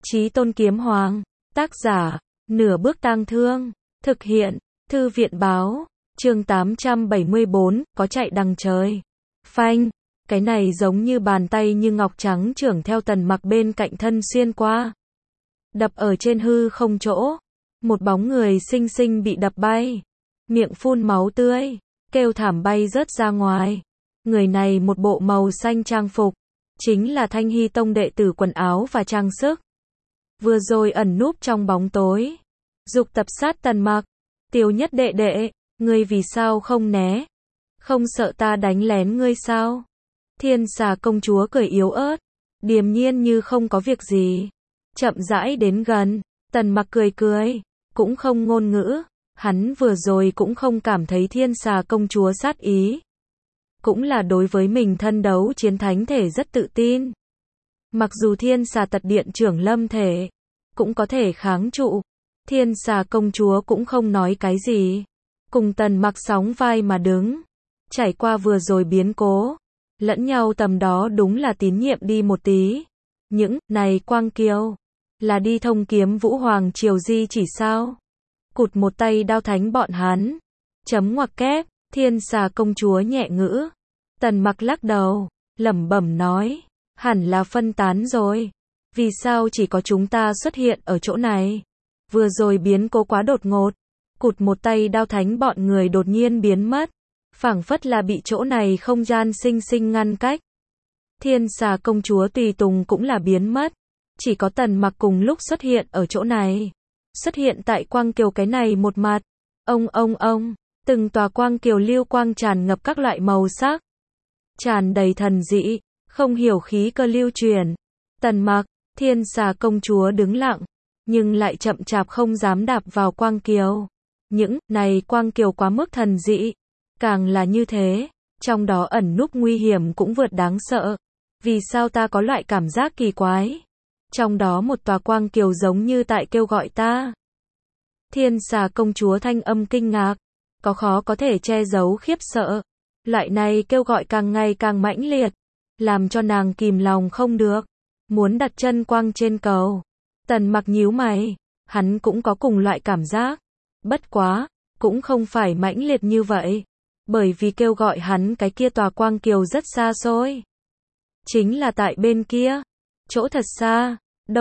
Chí Tôn Kiếm Hoàng. Tác giả, Nửa Bước Tang Thương. Thực hiện, Thư viện báo. Chương 874, có chạy đằng trời. Phanh, cái này giống như bàn tay như ngọc trắng chưởng theo Tần Mặc bên cạnh thân xuyên qua. Đập ở trên hư không chỗ. Một bóng người xinh xinh bị đập bay. Miệng phun máu tươi, kêu thảm bay rớt ra ngoài. Người này một bộ màu xanh trang phục. Chính là Thanh Hy Tông đệ tử quần áo và trang sức. Vừa rồi ẩn núp trong bóng tối. Dục tập sát Tần Mặc. Tiêu Nhất đệ đệ, ngươi vì sao không né? Không sợ ta đánh lén ngươi sao? Thiên Xà công chúa cười yếu ớt. Điềm nhiên như không có việc gì. Chậm rãi đến gần. Tần Mặc cười cười. Cũng không ngôn ngữ. Hắn vừa rồi cũng không cảm thấy Thiên Xà công chúa sát ý. Cũng là đối với mình thân đấu chiến thánh thể rất tự tin. Mặc dù Thiên Xà tật điện trưởng lâm thể, cũng có thể kháng trụ. Thiên Xà công chúa cũng không nói cái gì. Cùng Tần Mặc sóng vai mà đứng. Trải qua vừa rồi biến cố. Lẫn nhau tầm đó đúng là tín nhiệm đi một tí. Những, này Quang Kiều. Là đi thông kiếm Vũ Hoàng Triều di chỉ sao? Cụt một tay đao thánh bọn hắn. Chấm ngoặc kép, Thiên Xà công chúa nhẹ ngữ. Tần Mặc lắc đầu, lẩm bẩm nói. Hẳn là phân tán rồi. Vì sao chỉ có chúng ta xuất hiện ở chỗ này? Vừa rồi biến cố quá đột ngột. Cụt một tay đao thánh bọn người đột nhiên biến mất. Phảng phất là bị chỗ này không gian sinh sinh ngăn cách. Thiên Xà công chúa tùy tùng cũng là biến mất. Chỉ có Tần Mặc cùng lúc xuất hiện ở chỗ này. Xuất hiện tại Quang Kiều cái này một mặt. Ông. Từng tòa Quang Kiều lưu quang tràn ngập các loại màu sắc. Tràn đầy thần dị. Không hiểu khí cơ lưu truyền. Tần Mặc, Thiên Xà công chúa đứng lặng. Nhưng lại chậm chạp không dám đạp vào Quang Kiều. Những, này Quang Kiều quá mức thần dị. Càng là như thế. Trong đó ẩn núp nguy hiểm cũng vượt đáng sợ. Vì sao ta có loại cảm giác kỳ quái? Trong đó một tòa Quang Kiều giống như tại kêu gọi ta. Thiên Xà công chúa thanh âm kinh ngạc. Có khó có thể che giấu khiếp sợ. Loại này kêu gọi càng ngày càng mãnh liệt. Làm cho nàng kìm lòng không được. Muốn đặt chân quang trên cầu. Tần Mặc nhíu mày. Hắn cũng có cùng loại cảm giác. Bất quá, cũng không phải mãnh liệt như vậy. Bởi vì kêu gọi hắn cái kia tòa Quang Kiều rất xa xôi. Chính là tại bên kia. Chỗ thật xa.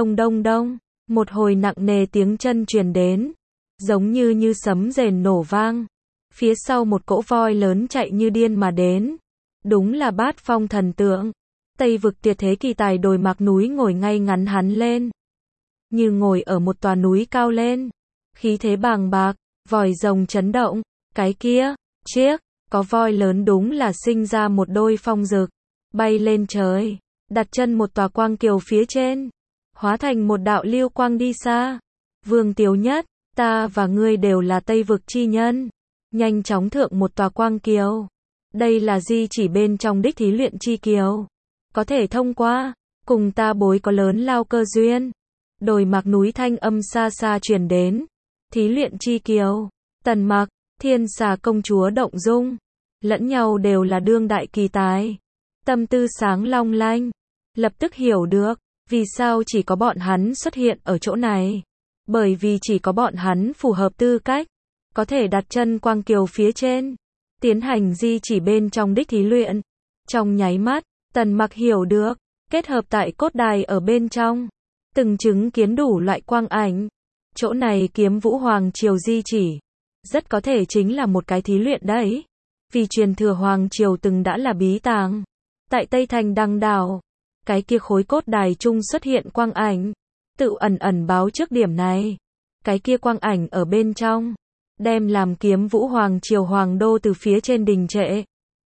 Đông. Một hồi nặng nề tiếng chân truyền đến. Giống như sấm rền nổ vang. Phía sau một cỗ voi lớn chạy như điên mà đến. Đúng là Bát Phong thần tượng. Tây vực tuyệt thế kỳ tài đồi mạc núi ngồi ngay ngắn hắn lên. Như ngồi ở một tòa núi cao lên. Khí thế bàng bạc, vòi rồng chấn động. Cái kia, chiếc, có voi lớn đúng là sinh ra một đôi phong rực. Bay lên trời, đặt chân một tòa Quang Kiều phía trên. Hóa thành một đạo lưu quang đi xa. Vương Tiếu Nhất, ta và ngươi đều là Tây vực chi nhân. Nhanh chóng thượng một tòa Quang Kiều. Đây là di chỉ bên trong đích thí luyện chi kiều. Có thể thông qua, cùng ta bối có lớn lao cơ duyên. Đồi mạc núi thanh âm xa xa truyền đến. Thí luyện chi kiều. Tần Mặc, Thiên Xà công chúa động dung. Lẫn nhau đều là đương đại kỳ tài. Tâm tư sáng long lanh. Lập tức hiểu được, vì sao chỉ có bọn hắn xuất hiện ở chỗ này. Bởi vì chỉ có bọn hắn phù hợp tư cách. Có thể đặt chân Quang Kiều phía trên. Tiến hành di chỉ bên trong đích thí luyện. Trong nháy mắt, Tần Mặc hiểu được. Kết hợp tại cốt đài ở bên trong. Từng chứng kiến đủ loại quang ảnh. Chỗ này kiếm Vũ Hoàng Triều di chỉ. Rất có thể chính là một cái thí luyện đấy. Vì truyền thừa Hoàng Triều từng đã là bí tàng. Tại Tây Thành Đăng Đảo. Cái kia khối cốt đài chung xuất hiện quang ảnh. Tự ẩn báo trước điểm này. Cái kia quang ảnh ở bên trong. Đem làm kiếm Vũ Hoàng Triều Hoàng đô từ phía trên đình trệ.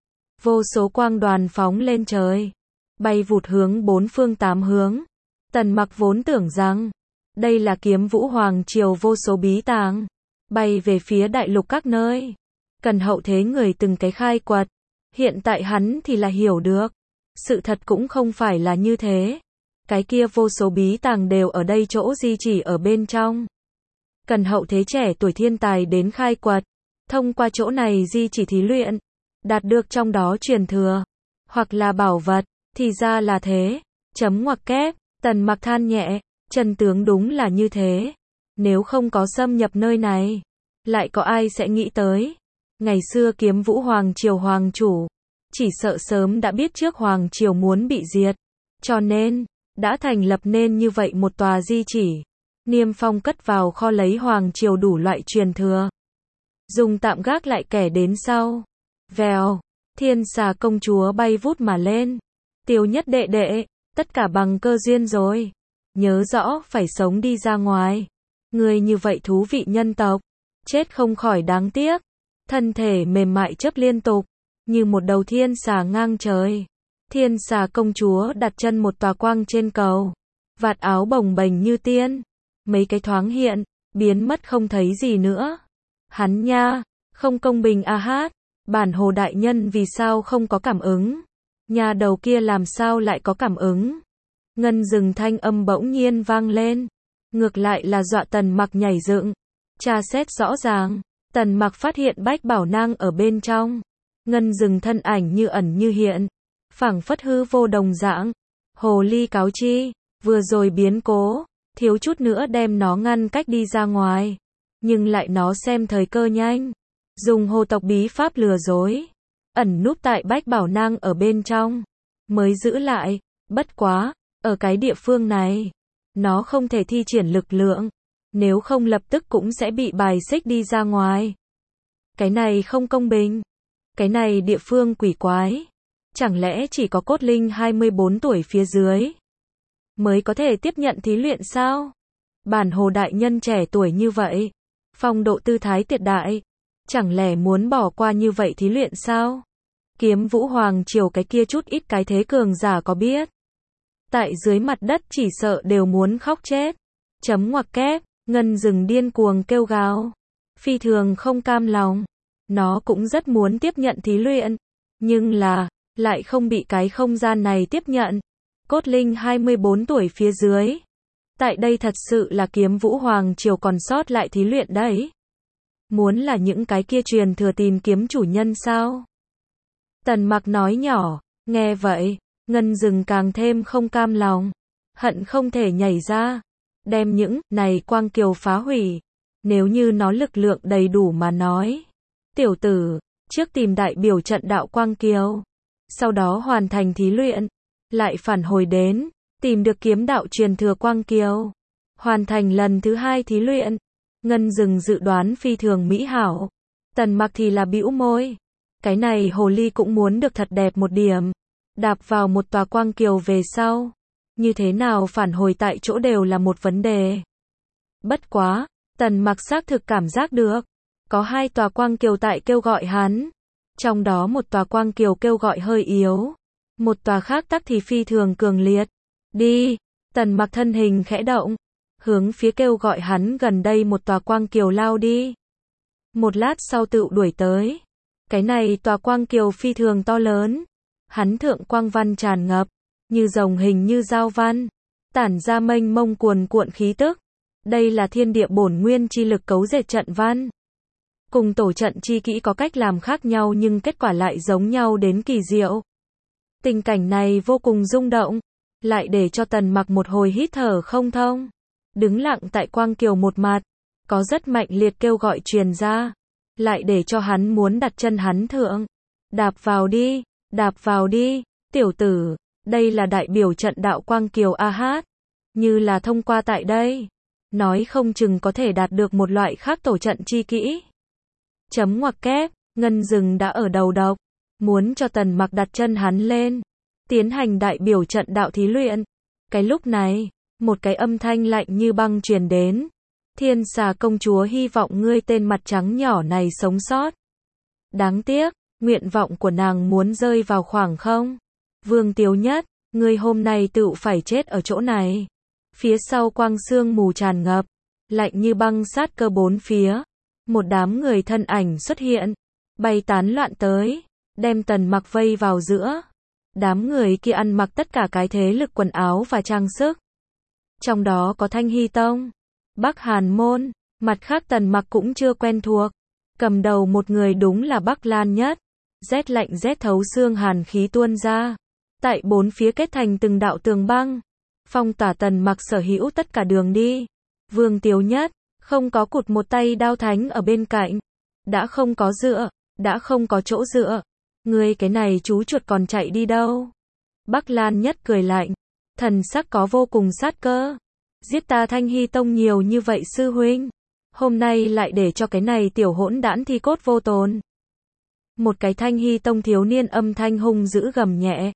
Vô số quang đoàn phóng lên trời. Bay vụt hướng bốn phương tám hướng. Tần Mặc vốn tưởng rằng. Đây là kiếm Vũ Hoàng Triều vô số bí tàng. Bay về phía đại lục các nơi. Cần hậu thế người từng cái khai quật. Hiện tại hắn thì là hiểu được. Sự thật cũng không phải là như thế. Cái kia vô số bí tàng đều ở đây chỗ di chỉ ở bên trong. Cần hậu thế trẻ tuổi thiên tài đến khai quật. Thông qua chỗ này di chỉ thí luyện. Đạt được trong đó truyền thừa. Hoặc là bảo vật. Thì ra là thế. Chấm ngoặc kép. Tần Mặc than nhẹ. Chân tướng đúng là như thế. Nếu không có xâm nhập nơi này, lại có ai sẽ nghĩ tới. Ngày xưa Kiếm Vũ Hoàng Triều Hoàng chủ, chỉ sợ sớm đã biết trước Hoàng Triều muốn bị diệt. Cho nên, đã thành lập nên như vậy một tòa di chỉ. Niêm phong cất vào kho lấy Hoàng Triều đủ loại truyền thừa. Dùng tạm gác lại kẻ đến sau. Vèo, Thiên Xà công chúa bay vút mà lên. Tiêu Nhất đệ đệ, tất cả bằng cơ duyên rồi. Nhớ rõ phải sống đi ra ngoài. Người như vậy thú vị nhân tộc. Chết không khỏi đáng tiếc. Thân thể mềm mại chớp liên tục. Như một đầu thiên xà ngang trời. Thiên Xà công chúa đặt chân một tòa quang trên cầu. Vạt áo bồng bềnh như tiên. Mấy cái thoáng hiện, biến mất không thấy gì nữa. Hắn nha, không công bình a hát. Bản Hồ đại nhân vì sao không có cảm ứng? Nhà đầu kia làm sao lại có cảm ứng? Ngân Dừng thanh âm bỗng nhiên vang lên. Ngược lại là dọa Tần Mặc nhảy dựng. Tra xét rõ ràng, Tần Mặc phát hiện Bách Bảo Nang ở bên trong. Ngân Dừng thân ảnh như ẩn như hiện, phảng phất hư vô đồng dạng. Hồ ly cáo chi, vừa rồi biến cố, thiếu chút nữa đem nó ngăn cách đi ra ngoài. Nhưng lại nó xem thời cơ nhanh, dùng hồ tộc bí pháp lừa dối, ẩn núp tại Bách Bảo Nang ở bên trong, mới giữ lại. Bất quá, ở cái địa phương này, nó không thể thi triển lực lượng, nếu không lập tức cũng sẽ bị bài xích đi ra ngoài. Cái này không công bình. Cái này địa phương quỷ quái. Chẳng lẽ chỉ có cốt linh 24 tuổi phía dưới mới có thể tiếp nhận thí luyện sao? Bản Hồ đại nhân trẻ tuổi như vậy, phong độ tư thái tuyệt đại, chẳng lẽ muốn bỏ qua như vậy thí luyện sao? Kiếm Vũ Hoàng Triều cái kia chút ít cái thế cường giả có biết, tại dưới mặt đất chỉ sợ đều muốn khóc chết. Chấm ngoặc kép, Ngân Dừng điên cuồng kêu gào, phi thường không cam lòng. Nó cũng rất muốn tiếp nhận thí luyện, nhưng là, lại không bị cái không gian này tiếp nhận. Cốt linh 24 tuổi phía dưới. Tại đây thật sự là Kiếm Vũ Hoàng Triều còn sót lại thí luyện đấy. Muốn là những cái kia truyền thừa tìm kiếm chủ nhân sao? Tần Mặc nói nhỏ, nghe vậy, Ngân Dừng càng thêm không cam lòng, hận không thể nhảy ra, đem những này quang kiều phá hủy. Nếu như nó lực lượng đầy đủ mà nói, tiểu tử, trước tìm đại biểu trận đạo quang kiều, sau đó hoàn thành thí luyện, lại phản hồi đến, tìm được kiếm đạo truyền thừa quang kiều, hoàn thành lần thứ 2 thí luyện. Ngân Dừng dự đoán phi thường mỹ hảo. Tần Mặc thì là bĩu môi. Cái này hồ ly cũng muốn được thật đẹp một điểm. Đạp vào một tòa quang kiều về sau, như thế nào phản hồi tại chỗ đều là một vấn đề. Bất quá, Tần Mặc xác thực cảm giác được, có 2 tòa quang kiều tại kêu gọi hắn. Trong đó một tòa quang kiều kêu gọi hơi yếu, một tòa khác tắc thì phi thường cường liệt. Đi, Tần Mặc thân hình khẽ động, hướng phía kêu gọi hắn gần đây một tòa quang kiều lao đi. Một lát sau tự đuổi tới. Cái này tòa quang kiều phi thường to lớn, hắn thượng quang văn tràn ngập, như rồng hình như dao văn, tản ra mênh mông cuồn cuộn khí tức. Đây là thiên địa bổn nguyên chi lực cấu dệt trận văn. Cùng tổ trận chi kỹ có cách làm khác nhau nhưng kết quả lại giống nhau đến kỳ diệu. Tình cảnh này vô cùng rung động, lại để cho Tần Mặc một hồi hít thở không thông. Đứng lặng tại quang kiều một mặt, có rất mạnh liệt kêu gọi truyền ra, lại để cho hắn muốn đặt chân hắn thượng. Đạp vào đi, tiểu tử, đây là đại biểu trận đạo quang kiều a hát. Như là thông qua tại đây, nói không chừng có thể đạt được một loại khác tổ trận chi kỹ. Chấm ngoặc kép, Ngân Dừng đã ở đầu độc, muốn cho Tần Mặc đặt chân hắn lên, tiến hành đại biểu trận đạo thí luyện. Cái lúc này, một cái âm thanh lạnh như băng truyền đến. Thiên Xà công chúa hy vọng ngươi tên mặt trắng nhỏ này sống sót. Đáng tiếc, nguyện vọng của nàng muốn rơi vào khoảng không. Vương Tiếu Nhất, ngươi hôm nay tự phải chết ở chỗ này. Phía sau quang sương mù tràn ngập, lạnh như băng sát cơ bốn phía. Một đám người thân ảnh xuất hiện, bay tán loạn tới, đem Tần Mặc vây vào giữa. Đám người kia ăn mặc tất cả cái thế lực quần áo và trang sức. Trong đó có Thanh Hy Tông, Bắc Hàn Môn, mặt khác Tần Mặc cũng chưa quen thuộc. Cầm đầu một người đúng là Bắc Lan Nhất. Rét lạnh rét thấu xương hàn khí tuôn ra. Tại bốn phía kết thành từng đạo tường băng. phong tỏa Tần Mặc sở hữu tất cả đường đi. Vương Tiếu Nhất, không có cụt một tay đao thánh ở bên cạnh. Đã không có dựa, đã không có chỗ dựa. Ngươi cái này chú chuột còn chạy đi đâu? Bắc Lan Nhất cười lạnh, thần sắc có vô cùng sát cơ. Giết ta Thanh Hy Tông nhiều như vậy sư huynh, hôm nay lại để cho cái này tiểu hỗn đản thi cốt vô tồn. Một cái Thanh Hy Tông thiếu niên âm thanh hung dữ gầm nhẹ.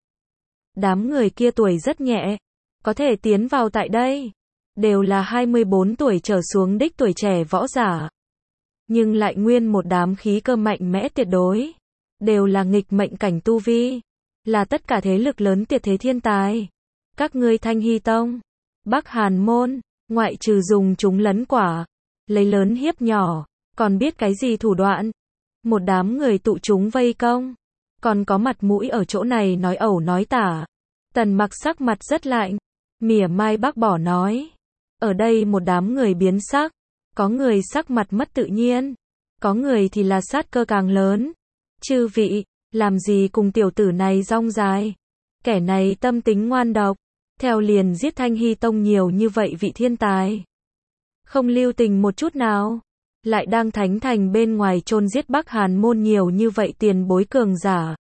Đám người kia tuổi rất nhẹ, có thể tiến vào tại đây, đều là 24 tuổi trở xuống đích tuổi trẻ võ giả. Nhưng lại nguyên một đám khí cơ mạnh mẽ tuyệt đối, đều là nghịch mệnh cảnh tu vi, là tất cả thế lực lớn tuyệt thế thiên tài. Các ngươi Thanh Hy Tông, Bắc Hàn Môn, ngoại trừ dùng chúng lấn quả, lấy lớn hiếp nhỏ, còn biết cái gì thủ đoạn? Một đám người tụ chúng vây công, còn có mặt mũi ở chỗ này nói ẩu nói tả. Tần Mặc sắc mặt rất lạnh, mỉa mai bác bỏ nói. Ở đây một đám người biến sắc, có người sắc mặt mất tự nhiên, có người thì là sát cơ càng lớn. Chư vị, làm gì cùng tiểu tử này rong dài? Kẻ này tâm tính ngoan độc, theo liền giết Thanh Hy Tông nhiều như vậy vị thiên tài. Không lưu tình một chút nào, lại đang Thánh Thành bên ngoài chôn giết Bắc Hàn Môn nhiều như vậy tiền bối cường giả.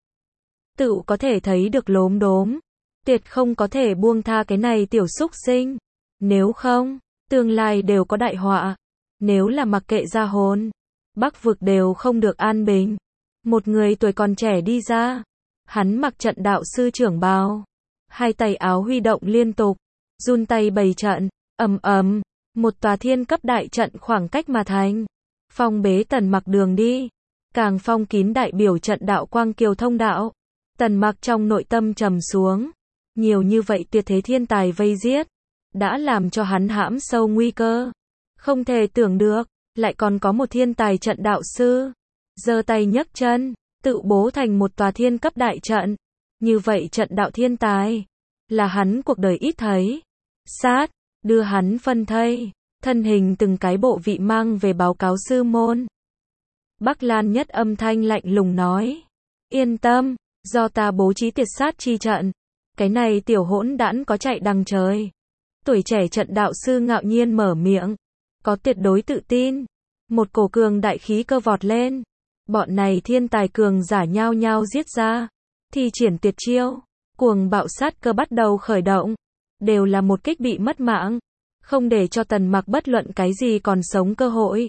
Tự có thể thấy được lốm đốm, tuyệt không có thể buông tha cái này tiểu xúc sinh. Nếu không, tương lai đều có đại họa. Nếu là mặc kệ ra hồn, Bắc vực đều không được an bình. Một người tuổi còn trẻ đi ra, hắn mặc trận đạo sư trưởng bào, hai tay áo huy động liên tục, run tay bày trận, ầm ầm, một tòa thiên cấp đại trận khoảng cách mà thành, phong bế Tần Mặc đường đi, càng phong kín đại biểu trận đạo quang kiều thông đạo. Tần Mặc trong nội tâm trầm xuống, nhiều như vậy tuyệt thế thiên tài vây giết, đã làm cho hắn hãm sâu nguy cơ. Không thể tưởng được, lại còn có một thiên tài trận đạo sư, giơ tay nhấc chân, tự bố thành một tòa thiên cấp đại trận. Như vậy trận đạo thiên tài, là hắn cuộc đời ít thấy. Sát, đưa hắn phân thây, thân hình từng cái bộ vị mang về báo cáo sư môn. Bắc Lan Nhất âm thanh lạnh lùng nói, yên tâm, do ta bố trí tiệt sát chi trận, cái này tiểu hỗn đản có chạy đằng trời. Tuổi trẻ trận đạo sư ngạo nhiên mở miệng, có tuyệt đối tự tin, một cổ cường đại khí cơ vọt lên. Bọn này thiên tài cường giả nhao nhao giết ra, thi triển tuyệt chiêu, cuồng bạo sát cơ bắt đầu khởi động, đều là một kích bị mất mạng, không để cho Tần Mặc bất luận cái gì còn sống cơ hội.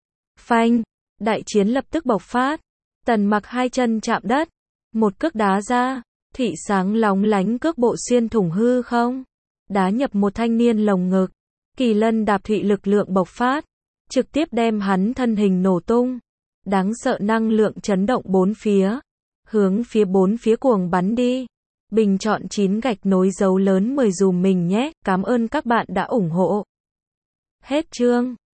Phanh, đại chiến lập tức bộc phát, Tần Mặc hai chân chạm đất, một cước đá ra, thủy sáng lóng lánh cước bộ xuyên thủng hư không, đá nhập một thanh niên lồng ngực, kỳ lân đạp thủy lực lượng bộc phát, trực tiếp đem hắn thân hình nổ tung. Đáng sợ năng lượng chấn động bốn phía, hướng phía bốn phía cuồng bắn đi. Bình chọn 9 gạch nối dấu lớn 10 dùm mình nhé, cảm ơn các bạn đã ủng hộ. Hết chương.